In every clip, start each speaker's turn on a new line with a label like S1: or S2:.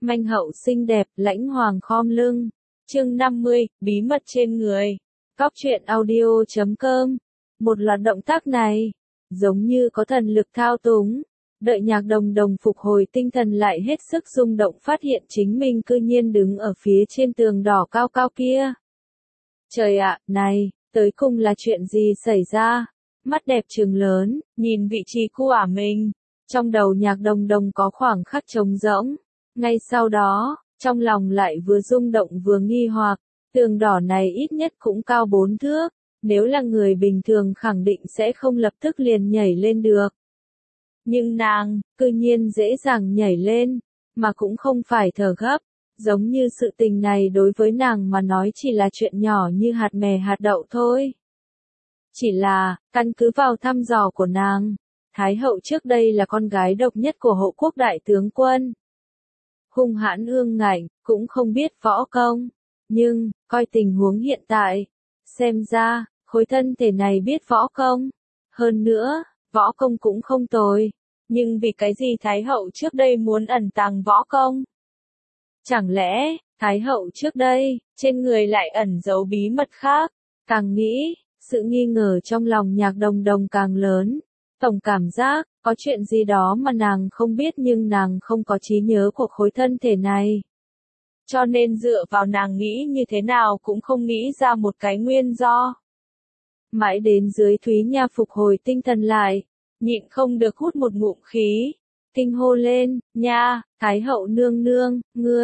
S1: manh hậu xinh đẹp, lãnh hoàng khom lưng. Chương 50, bí mật trên người. Cóc truyện audio.com. Một loạt động tác này, giống như có thần lực thao túng. Đợi Nhạc Đồng Đồng phục hồi tinh thần lại hết sức rung động phát hiện chính mình cư nhiên đứng ở phía trên tường đỏ cao cao kia. Trời ạ, này, tới cùng là chuyện gì xảy ra? Mắt đẹp trừng lớn, nhìn vị trí của mình. Trong đầu Nhạc Đồng Đồng có khoảng khắc trống rỗng. Ngay sau đó, trong lòng lại vừa rung động vừa nghi hoặc, tường đỏ này ít nhất cũng cao 4 thước. Nếu là người bình thường khẳng định sẽ không lập tức liền nhảy lên được. Nhưng nàng, cư nhiên dễ dàng nhảy lên, mà cũng không phải thở gấp. Giống như sự tình này đối với nàng mà nói chỉ là chuyện nhỏ như hạt mè hạt đậu thôi. Chỉ là, căn cứ vào thăm dò của nàng, Thái hậu trước đây là con gái độc nhất của hộ quốc đại tướng quân. Hung hãn ương ngạnh, cũng không biết võ công. Nhưng, coi tình huống hiện tại, xem ra, khối thân thể này biết võ công. Hơn nữa, võ công cũng không tồi. Nhưng vì cái gì Thái hậu trước đây muốn ẩn tàng võ công? Chẳng lẽ, Thái hậu trước đây, trên người lại ẩn giấu bí mật khác? Càng nghĩ, sự nghi ngờ trong lòng Nhạc Đồng Đồng càng lớn. Tổng cảm giác, có chuyện gì đó mà nàng không biết nhưng nàng không có trí nhớ của khối thân thể này. Cho nên dựa vào nàng nghĩ như thế nào cũng không nghĩ ra một cái nguyên do. Mãi đến dưới Thúy Nha phục hồi tinh thần lại, nhịn không được hút một ngụm khí, kinh hô lên, nha, Thái hậu nương nương,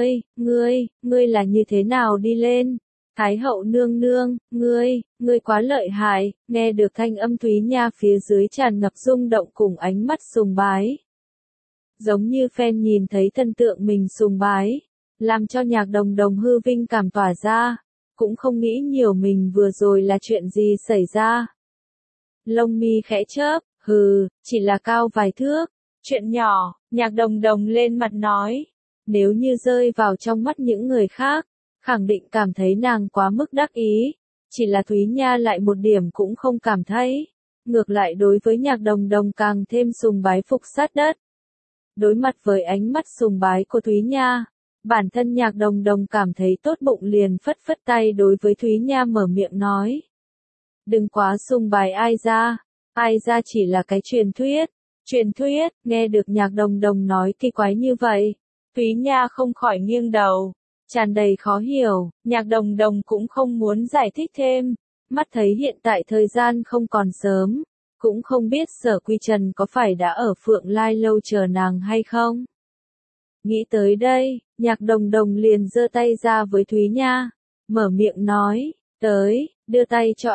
S1: ngươi là như thế nào đi lên? Thái hậu nương nương, ngươi quá lợi hại, nghe được thanh âm Thúy Nha phía dưới tràn ngập rung động cùng ánh mắt sùng bái. Giống như fan nhìn thấy thần tượng mình sùng bái, làm cho Nhạc Đồng Đồng hư vinh cảm tỏa ra, cũng không nghĩ nhiều mình vừa rồi là chuyện gì xảy ra. Lông mi khẽ chớp, chỉ là cao vài thước, chuyện nhỏ, Nhạc Đồng Đồng lên mặt nói, nếu như rơi vào trong mắt những người khác, khẳng định cảm thấy nàng quá mức đắc ý, chỉ là Thúy Nha lại một điểm cũng không cảm thấy, ngược lại đối với Nhạc Đồng Đồng càng thêm sùng bái phục sát đất. Đối mặt với ánh mắt sùng bái của Thúy Nha, bản thân Nhạc Đồng Đồng cảm thấy tốt bụng liền phất phất tay đối với Thúy Nha mở miệng nói. Đừng quá sùng bái ai ra chỉ là cái truyền thuyết, nghe được Nhạc Đồng Đồng nói kỳ quái như vậy, Thúy Nha không khỏi nghiêng đầu, tràn đầy khó hiểu, Nhạc Đồng Đồng cũng không muốn giải thích thêm, mắt thấy hiện tại thời gian không còn sớm, cũng không biết Sở Quy Trần có phải đã ở Phượng Lai lâu chờ nàng hay không. Nghĩ tới đây, Nhạc Đồng Đồng liền giơ tay ra với Thúy Nha, mở miệng nói, tới, đưa tay cho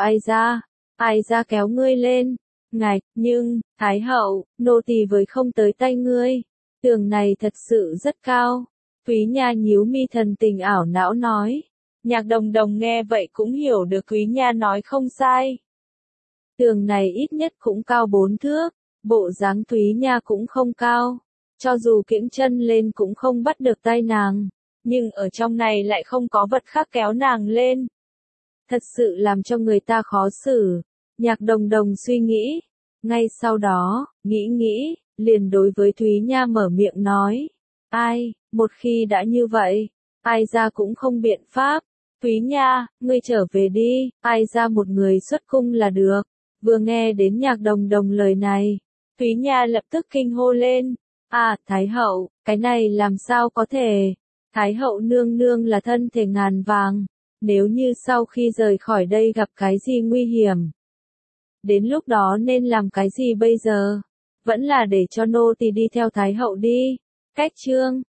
S1: ai ra kéo ngươi lên. Ngạch, nhưng, Thái hậu, nô tỳ với không tới tay ngươi, tường này thật sự rất cao. Thúy Nha nhíu mi thần tình ảo não nói. Nhạc Đồng Đồng nghe vậy cũng hiểu được Thúy Nha nói không sai. Tường này ít nhất cũng cao 4 thước, bộ dáng Thúy Nha cũng không cao. Cho dù kiễng chân lên cũng không bắt được tay nàng, nhưng ở trong này lại không có vật khác kéo nàng lên. Thật sự làm cho người ta khó xử. Nhạc Đồng Đồng suy nghĩ. Ngay sau đó, nghĩ, liền đối với Thúy Nha mở miệng nói. Một khi đã như vậy, ai ra cũng không biện pháp. Thúy Nha, ngươi trở về đi, ai ra một người xuất cung là được. Vừa nghe đến Nhạc Đồng Đồng lời này, Thúy Nha lập tức kinh hô lên. Thái hậu, cái này làm sao có thể? Thái hậu nương nương là thân thể ngàn vàng. Nếu như sau khi rời khỏi đây gặp cái gì nguy hiểm, đến lúc đó nên làm cái gì bây giờ? Vẫn là để cho nô tỳ đi theo Thái hậu đi. Cách chương